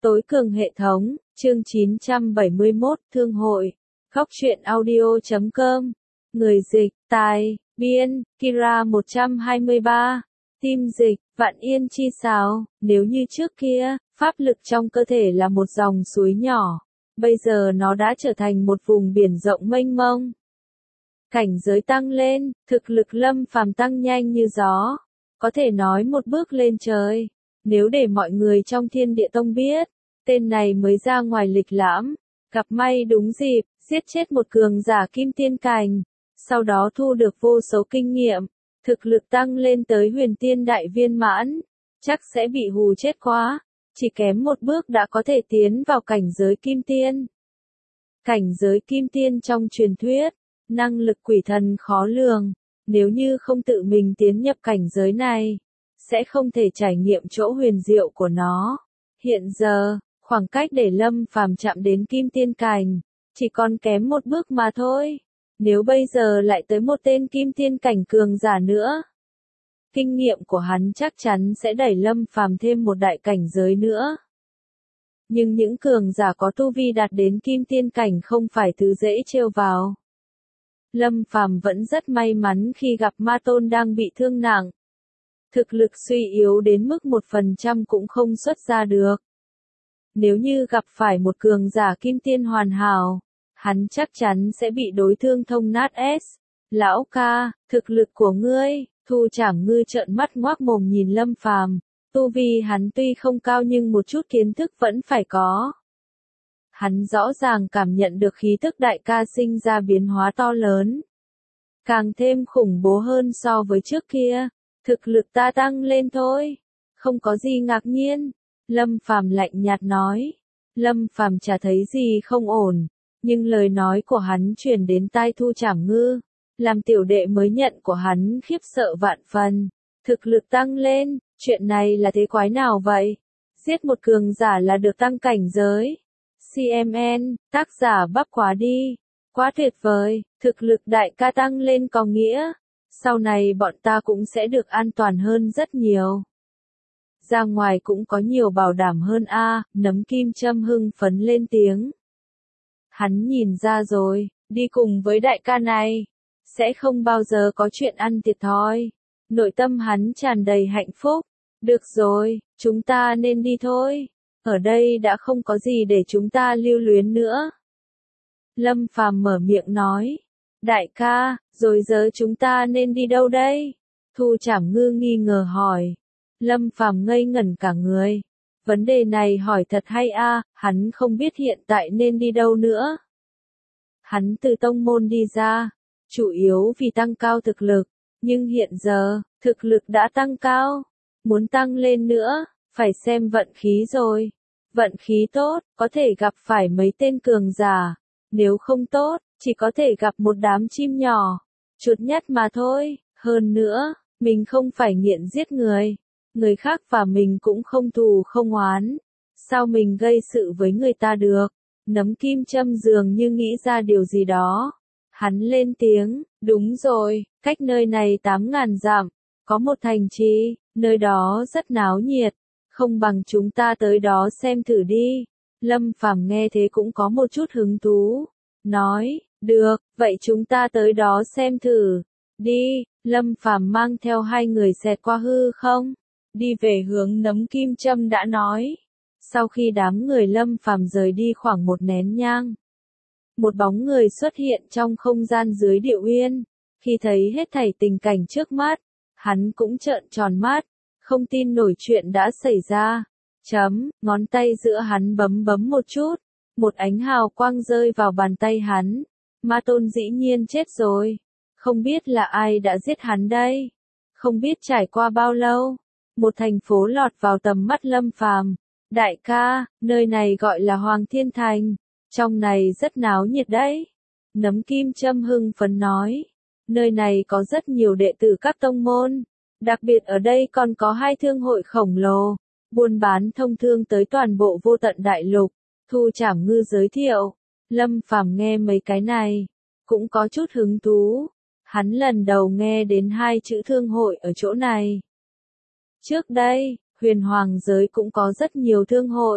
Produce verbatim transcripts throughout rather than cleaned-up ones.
Tối cường hệ thống, chương chín trăm bảy mươi mốt, Thương hội, Góc truyện audio chấm com, người dịch, tài, biên, Kira một trăm hai mươi ba, team dịch, Vạn Yên Chi Sáo. Nếu như trước kia, pháp lực trong cơ thể là một dòng suối nhỏ, bây giờ nó đã trở thành một vùng biển rộng mênh mông. Cảnh giới tăng lên, thực lực Lâm Phàm tăng nhanh như gió, có thể nói một bước lên trời. Nếu để mọi người trong Thiên Địa Tông biết, tên này mới ra ngoài lịch lãm, gặp may đúng dịp, giết chết một cường giả kim tiên cảnh, sau đó thu được vô số kinh nghiệm, thực lực tăng lên tới huyền tiên đại viên mãn, chắc sẽ bị hù chết quá, chỉ kém một bước đã có thể tiến vào cảnh giới kim tiên. Cảnh giới kim tiên trong truyền thuyết, năng lực quỷ thần khó lường, nếu như không tự mình tiến nhập cảnh giới này, sẽ không thể trải nghiệm chỗ huyền diệu của nó. Hiện giờ, khoảng cách để Lâm Phàm chạm đến kim tiên cảnh, chỉ còn kém một bước mà thôi. Nếu bây giờ lại tới một tên kim tiên cảnh cường giả nữa, kinh nghiệm của hắn chắc chắn sẽ đẩy Lâm Phàm thêm một đại cảnh giới nữa. Nhưng những cường giả có tu vi đạt đến kim tiên cảnh không phải thứ dễ trêu vào. Lâm Phàm vẫn rất may mắn khi gặp Ma Tôn đang bị thương nặng. Thực lực suy yếu đến mức một phần trăm cũng không xuất ra được. Nếu như gặp phải một cường giả kim tiên hoàn hảo, hắn chắc chắn sẽ bị đối thương thông nát S. Lão ca, thực lực của ngươi, Thu Trảm Ngư trợn mắt ngoác mồm nhìn Lâm Phàm, tu vi hắn tuy không cao nhưng một chút kiến thức vẫn phải có. Hắn rõ ràng cảm nhận được khí tức đại ca sinh ra biến hóa to lớn, càng thêm khủng bố hơn so với trước kia. Thực lực ta tăng lên thôi, không có gì ngạc nhiên. Lâm Phàm lạnh nhạt nói. Lâm Phàm chả thấy gì không ổn, nhưng lời nói của hắn truyền đến tai Thu Trảm Ngư, làm tiểu đệ mới nhận của hắn khiếp sợ vạn phần. Thực lực tăng lên, chuyện này là thế quái nào vậy? Giết một cường giả là được tăng cảnh giới. xê em en, tác giả bắp quá đi. Quá tuyệt vời, thực lực đại ca tăng lên có nghĩa, sau này bọn ta cũng sẽ được an toàn hơn rất nhiều. Ra ngoài cũng có nhiều bảo đảm hơn a, à, Nấm Kim Châm hưng phấn lên tiếng. Hắn nhìn ra rồi, đi cùng với đại ca này, sẽ không bao giờ có chuyện ăn thiệt thòi. Nội tâm hắn tràn đầy hạnh phúc. Được rồi, chúng ta nên đi thôi. Ở đây đã không có gì để chúng ta lưu luyến nữa. Lâm Phàm mở miệng nói. Đại ca, rồi giờ chúng ta nên đi đâu đây? Thu Trảm Ngư nghi ngờ hỏi. Lâm Phàm ngây ngẩn cả người. Vấn đề này hỏi thật hay a, à, hắn không biết hiện tại nên đi đâu nữa. Hắn từ tông môn đi ra, chủ yếu vì tăng cao thực lực, nhưng hiện giờ, thực lực đã tăng cao. Muốn tăng lên nữa, phải xem vận khí rồi. Vận khí tốt, có thể gặp phải mấy tên cường giả. Nếu không tốt, chỉ có thể gặp một đám chim nhỏ, chuột nhắt mà thôi. Hơn nữa, mình không phải nghiện giết người. Người khác và mình cũng không thù không oán. Sao mình gây sự với người ta được? Nấm Kim Châm dường như nghĩ ra điều gì đó. Hắn lên tiếng, đúng rồi, cách nơi này tám ngàn dặm, có một thành trì, nơi đó rất náo nhiệt. Không bằng chúng ta tới đó xem thử đi. Lâm Phàm nghe thế cũng có một chút hứng thú. Nói, được, vậy chúng ta tới đó xem thử. Đi, Lâm Phàm mang theo hai người xẹt qua hư không, đi về hướng Nấm Kim Châm đã nói. Sau khi đám người Lâm Phàm rời đi khoảng một nén nhang, một bóng người xuất hiện trong không gian dưới Địa Uyên. Khi thấy hết thảy tình cảnh trước mắt, hắn cũng trợn tròn mắt, không tin nổi chuyện đã xảy ra. Chấm, ngón tay giữa hắn bấm bấm một chút, một ánh hào quang rơi vào bàn tay hắn. Ma Tôn dĩ nhiên chết rồi. Không biết là ai đã giết hắn đây. Không biết trải qua bao lâu, một thành phố lọt vào tầm mắt Lâm Phàm. Đại ca, nơi này gọi là Hoàng Thiên Thành, trong này rất náo nhiệt đấy. Nấm Kim Châm hưng phấn nói. Nơi này có rất nhiều đệ tử các tông môn, đặc biệt ở đây còn có hai thương hội khổng lồ, buôn bán thông thương tới toàn bộ Vô Tận Đại Lục. Thu Trảm Ngư giới thiệu. Lâm Phàm nghe mấy cái này, cũng có chút hứng thú. Hắn lần đầu nghe đến hai chữ thương hội ở chỗ này. Trước đây, huyền hoàng giới cũng có rất nhiều thương hội,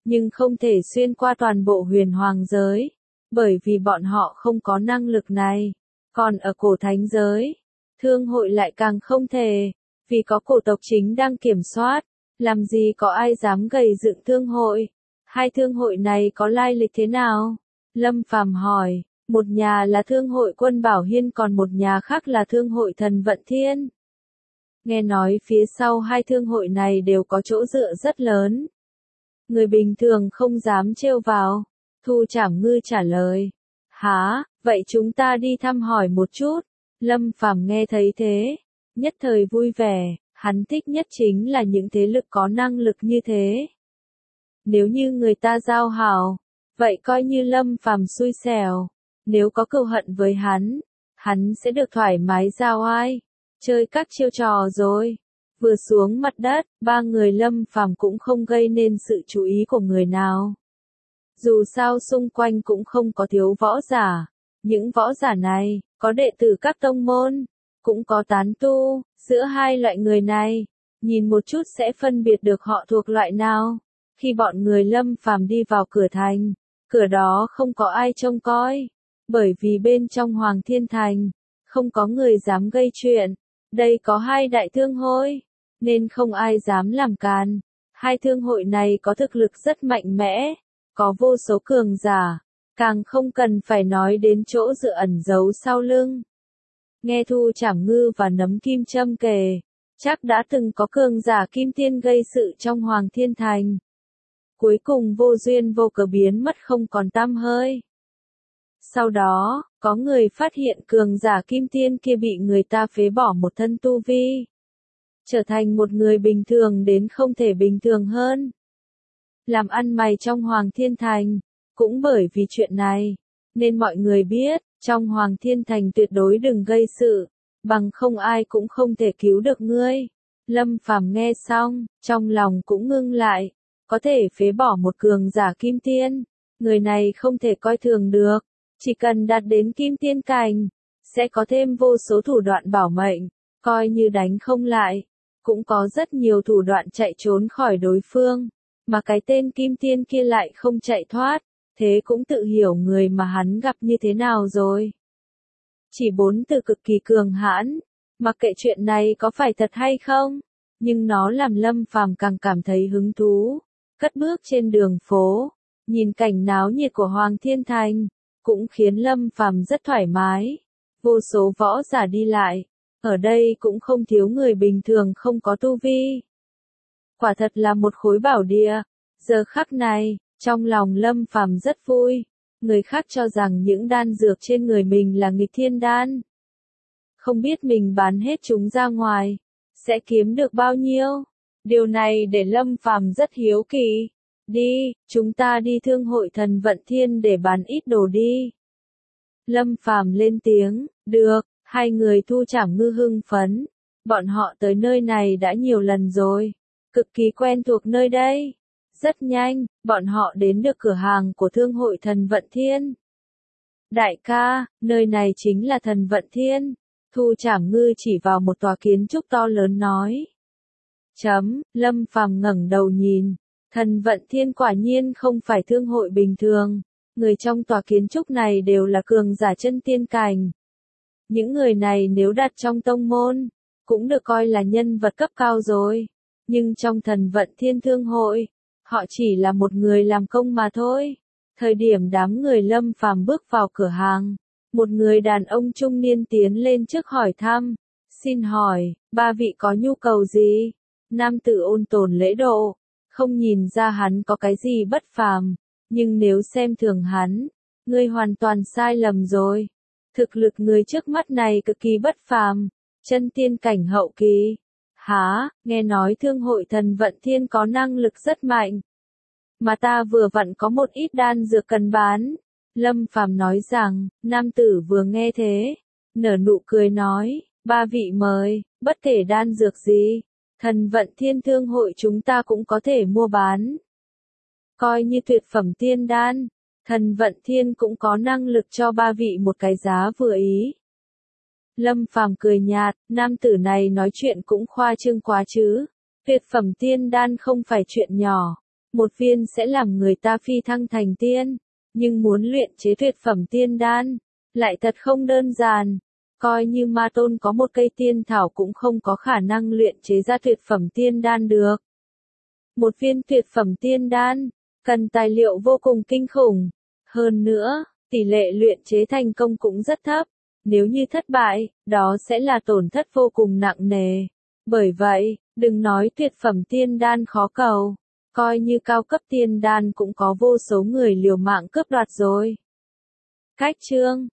nhưng không thể xuyên qua toàn bộ huyền hoàng giới, bởi vì bọn họ không có năng lực này. Còn ở cổ thánh giới, thương hội lại càng không thể, vì có cổ tộc chính đang kiểm soát, làm gì có ai dám gầy dựng thương hội. Hai thương hội này có lai lịch thế nào? Lâm Phàm hỏi, một nhà là thương hội Quân Bảo Hiên còn một nhà khác là thương hội Thần Vận Thiên. Nghe nói phía sau hai thương hội này đều có chỗ dựa rất lớn. Người bình thường không dám trêu vào. Thu Trảm Ngư trả lời. Hả, vậy chúng ta đi thăm hỏi một chút. Lâm Phàm nghe thấy thế, nhất thời vui vẻ, hắn thích nhất chính là những thế lực có năng lực như thế. Nếu như người ta giao hảo, vậy coi như Lâm Phàm xui xẻo. Nếu có cừu hận với hắn, hắn sẽ được thoải mái giao oai, chơi các chiêu trò rồi. Vừa xuống mặt đất, ba người Lâm Phàm cũng không gây nên sự chú ý của người nào. Dù sao xung quanh cũng không có thiếu võ giả. Những võ giả này, có đệ tử các tông môn, cũng có tán tu, giữa hai loại người này, nhìn một chút sẽ phân biệt được họ thuộc loại nào. Khi bọn người Lâm Phàm đi vào cửa thành, cửa đó không có ai trông coi, bởi vì bên trong Hoàng Thiên Thành, không có người dám gây chuyện. Đây có hai đại thương hội, nên không ai dám làm càn. Hai thương hội này có thực lực rất mạnh mẽ, có vô số cường giả, càng không cần phải nói đến chỗ dựa ẩn giấu sau lưng. Nghe Thu Trảm Ngư và Nấm Kim Châm kể, chắc đã từng có cường giả kim tiên gây sự trong Hoàng Thiên Thành. Cuối cùng vô duyên vô cớ biến mất không còn tăm hơi. Sau đó, có người phát hiện cường giả kim tiên kia bị người ta phế bỏ một thân tu vi, trở thành một người bình thường đến không thể bình thường hơn. Làm ăn mày trong Hoàng Thiên Thành, cũng bởi vì chuyện này, nên mọi người biết, trong Hoàng Thiên Thành tuyệt đối đừng gây sự, bằng không ai cũng không thể cứu được ngươi. Lâm Phàm nghe xong, trong lòng cũng ngưng lại, có thể phế bỏ một cường giả kim tiên, người này không thể coi thường được, chỉ cần đạt đến kim tiên cảnh, sẽ có thêm vô số thủ đoạn bảo mệnh, coi như đánh không lại, cũng có rất nhiều thủ đoạn chạy trốn khỏi đối phương, mà cái tên kim tiên kia lại không chạy thoát, thế cũng tự hiểu người mà hắn gặp như thế nào rồi. Chỉ bốn từ cực kỳ cường hãn, mặc kệ chuyện này có phải thật hay không, nhưng nó làm Lâm Phàm càng cảm thấy hứng thú. Cất bước trên đường phố, nhìn cảnh náo nhiệt của Hoàng Thiên Thành, cũng khiến Lâm Phàm rất thoải mái. Vô số võ giả đi lại, ở đây cũng không thiếu người bình thường không có tu vi. Quả thật là một khối bảo địa. Giờ khắc này, trong lòng Lâm Phàm rất vui. Người khác cho rằng những đan dược trên người mình là nghịch thiên đan. Không biết mình bán hết chúng ra ngoài, sẽ kiếm được bao nhiêu? Điều này để Lâm Phàm rất hiếu kỳ. Đi, chúng ta đi thương hội Thần Vận Thiên để bán ít đồ đi. Lâm Phàm lên tiếng, được, hai người Thu Trảm Ngư hưng phấn. Bọn họ tới nơi này đã nhiều lần rồi, cực kỳ quen thuộc nơi đây. Rất nhanh, bọn họ đến được cửa hàng của thương hội Thần Vận Thiên. Đại ca, nơi này chính là Thần Vận Thiên. Thu Trảm Ngư chỉ vào một tòa kiến trúc to lớn nói. Chấm, Lâm Phàm ngẩng đầu nhìn, Thần Vận Thiên quả nhiên không phải thương hội bình thường, người trong tòa kiến trúc này đều là cường giả chân tiên cảnh. Những người này nếu đặt trong tông môn, cũng được coi là nhân vật cấp cao rồi, nhưng trong Thần Vận Thiên thương hội, họ chỉ là một người làm công mà thôi. Thời điểm đám người Lâm Phàm bước vào cửa hàng, một người đàn ông trung niên tiến lên trước hỏi thăm, xin hỏi, ba vị có nhu cầu gì? Nam tử ôn tồn lễ độ, không nhìn ra hắn có cái gì bất phàm, nhưng nếu xem thường hắn, ngươi hoàn toàn sai lầm rồi. Thực lực người trước mắt này cực kỳ bất phàm, chân tiên cảnh hậu kỳ. Hả, nghe nói thương hội Thần Vận Thiên có năng lực rất mạnh. Mà ta vừa vặn có một ít đan dược cần bán. Lâm Phàm nói rằng, nam tử vừa nghe thế, nở nụ cười nói, ba vị mời, bất kể đan dược gì, Thần Vận Thiên thương hội chúng ta cũng có thể mua bán. Coi như tuyệt phẩm tiên đan, Thần Vận Thiên cũng có năng lực cho ba vị một cái giá vừa ý. Lâm Phàm cười nhạt, nam tử này nói chuyện cũng khoa trương quá chứ. Tuyệt phẩm tiên đan không phải chuyện nhỏ, một viên sẽ làm người ta phi thăng thành tiên, nhưng muốn luyện chế tuyệt phẩm tiên đan, lại thật không đơn giản. Coi như Ma Tôn có một cây tiên thảo cũng không có khả năng luyện chế ra tuyệt phẩm tiên đan được. Một viên tuyệt phẩm tiên đan, cần tài liệu vô cùng kinh khủng. Hơn nữa, tỷ lệ luyện chế thành công cũng rất thấp. Nếu như thất bại, đó sẽ là tổn thất vô cùng nặng nề. Bởi vậy, đừng nói tuyệt phẩm tiên đan khó cầu, coi như cao cấp tiên đan cũng có vô số người liều mạng cướp đoạt rồi. Cách chương